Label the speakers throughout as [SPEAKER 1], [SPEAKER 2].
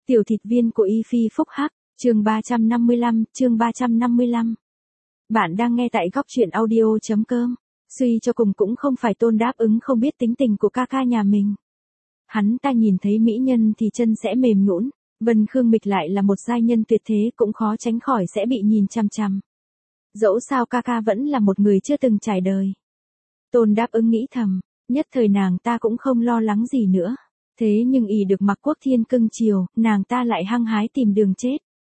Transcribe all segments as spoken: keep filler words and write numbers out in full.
[SPEAKER 1] Tiểu thịt viên của Y Phi Phúc Hắc, chương ba trăm năm mươi lăm, chương ba trăm năm mươi lăm. Bạn đang nghe tại góc truyện audio.com. Suy cho cùng cũng không phải Tôn Đáp Ứng không biết tính tình của ca ca nhà mình. Hắn ta nhìn thấy mỹ nhân thì chân sẽ mềm nhũn, Vân Khương Mịch lại là một giai nhân tuyệt thế cũng khó tránh khỏi sẽ bị nhìn chằm chằm. Dẫu sao ca ca vẫn là một người chưa từng trải đời. Tôn Đáp Ứng nghĩ thầm, nhất thời nàng ta cũng không lo lắng gì nữa. Thế nhưng ỷ được Mạc Quốc Thiên cưng chiều, nàng ta lại hăng hái tìm đường chết.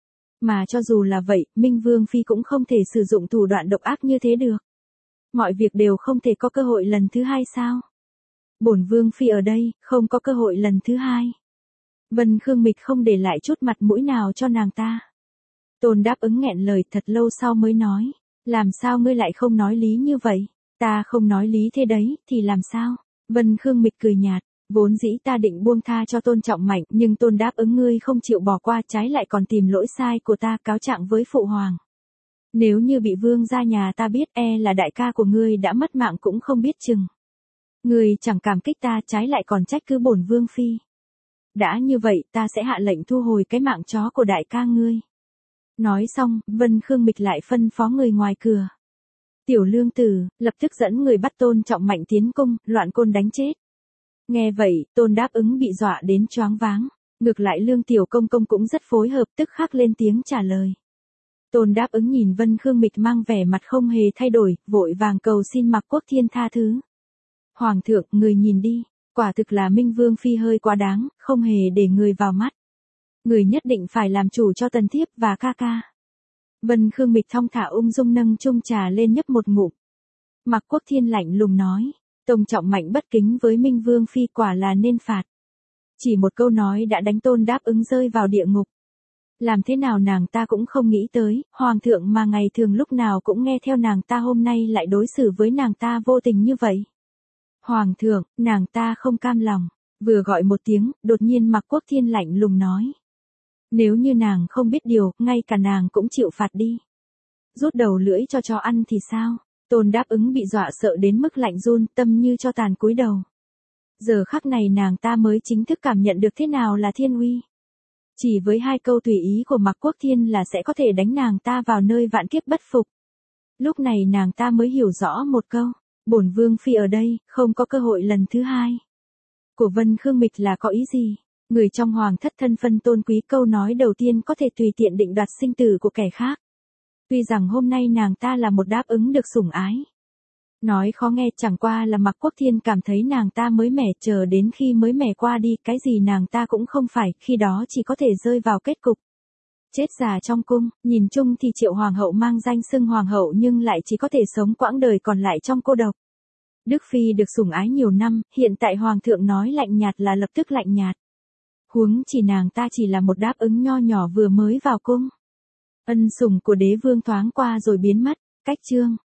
[SPEAKER 1] Mà cho dù là vậy, Minh Vương Phi cũng không thể sử dụng thủ đoạn độc ác như thế được. Mọi việc đều không thể có cơ hội lần thứ hai sao? Bổn Vương Phi ở đây, không có cơ hội lần thứ hai. Vân Khương Mịch không để lại chút mặt mũi nào cho nàng ta. Tôn Đáp Ứng nghẹn lời thật lâu sau mới nói, làm sao ngươi lại không nói lý như vậy? Ta không nói lý thế đấy, thì làm sao? Vân Khương Mịch cười nhạt. Vốn dĩ ta định buông tha cho Tôn Trọng Mạnh, nhưng Tôn Đáp Ứng ngươi không chịu bỏ qua, trái lại còn tìm lỗi sai của ta cáo trạng với phụ hoàng. Nếu như bị vương gia nhà ta biết, e là đại ca của ngươi đã mất mạng cũng không biết chừng. Ngươi chẳng cảm kích ta, trái lại còn trách cứ bổn vương phi. Đã như vậy, ta sẽ hạ lệnh thu hồi cái mạng chó của đại ca ngươi. Nói xong, Vân Khương Mịch lại phân phó người ngoài cửa. Tiểu Lương Tử, lập tức dẫn người bắt Tôn Trọng Mạnh tiến cung, loạn côn đánh chết. Nghe vậy, Tôn Đáp Ứng bị dọa đến choáng váng. Ngược lại Lương Tiểu Công Công cũng rất phối hợp, tức khắc lên tiếng trả lời. Tôn Đáp Ứng nhìn Vân Khương Mịch mang vẻ mặt không hề thay đổi, vội vàng cầu xin Mạc Quốc Thiên tha thứ. Hoàng thượng, người nhìn đi, quả thực là Minh Vương Phi hơi quá đáng, không hề để người vào mắt. Người nhất định phải làm chủ cho tần thiếp và ca ca. Vân Khương Mịch thong thả ung dung nâng chung trà lên nhấp một ngụm. Mạc Quốc Thiên lạnh lùng nói. Tôn Trọng Mạnh bất kính với Minh Vương Phi quả là nên phạt. Chỉ một câu nói đã đánh Tôn Đáp Ứng rơi vào địa ngục. Làm thế nào nàng ta cũng không nghĩ tới, Hoàng thượng mà ngày thường lúc nào cũng nghe theo nàng ta hôm nay lại đối xử với nàng ta vô tình như vậy. Hoàng thượng, nàng ta không cam lòng, vừa gọi một tiếng, đột nhiên Mạc Quốc Thiên lạnh lùng nói. Nếu như nàng không biết điều, ngay cả nàng cũng chịu phạt đi. Rút đầu lưỡi cho chó ăn thì sao? Tôn Đáp Ứng bị dọa sợ đến mức lạnh run, tâm như cho tàn cúi đầu. Giờ khắc này nàng ta mới chính thức cảm nhận được thế nào là thiên uy. Chỉ với hai câu tùy ý của Mạc Quốc Thiên là sẽ có thể đánh nàng ta vào nơi vạn kiếp bất phục. Lúc này nàng ta mới hiểu rõ một câu, bổn Vương Phi ở đây, không có cơ hội lần thứ hai. Của Vân Khương Mịch là có ý gì? Người trong hoàng thất thân phân tôn quý, câu nói đầu tiên có thể tùy tiện định đoạt sinh tử của kẻ khác. Tuy rằng hôm nay nàng ta là một Đáp Ứng được sủng ái. Nói khó nghe chẳng qua là Mạc Quốc Thiên cảm thấy nàng ta mới mẻ, chờ đến khi mới mẻ qua đi, cái gì nàng ta cũng không phải, khi đó chỉ có thể rơi vào kết cục. Chết già trong cung, nhìn chung thì Triệu Hoàng hậu mang danh xưng Hoàng hậu nhưng lại chỉ có thể sống quãng đời còn lại trong cô độc. Đức Phi được sủng ái nhiều năm, hiện tại Hoàng thượng nói lạnh nhạt là lập tức lạnh nhạt. Huống chỉ nàng ta chỉ là một Đáp Ứng nho nhỏ vừa mới vào cung. Ân sủng của đế vương thoáng qua rồi biến mất. Cách chương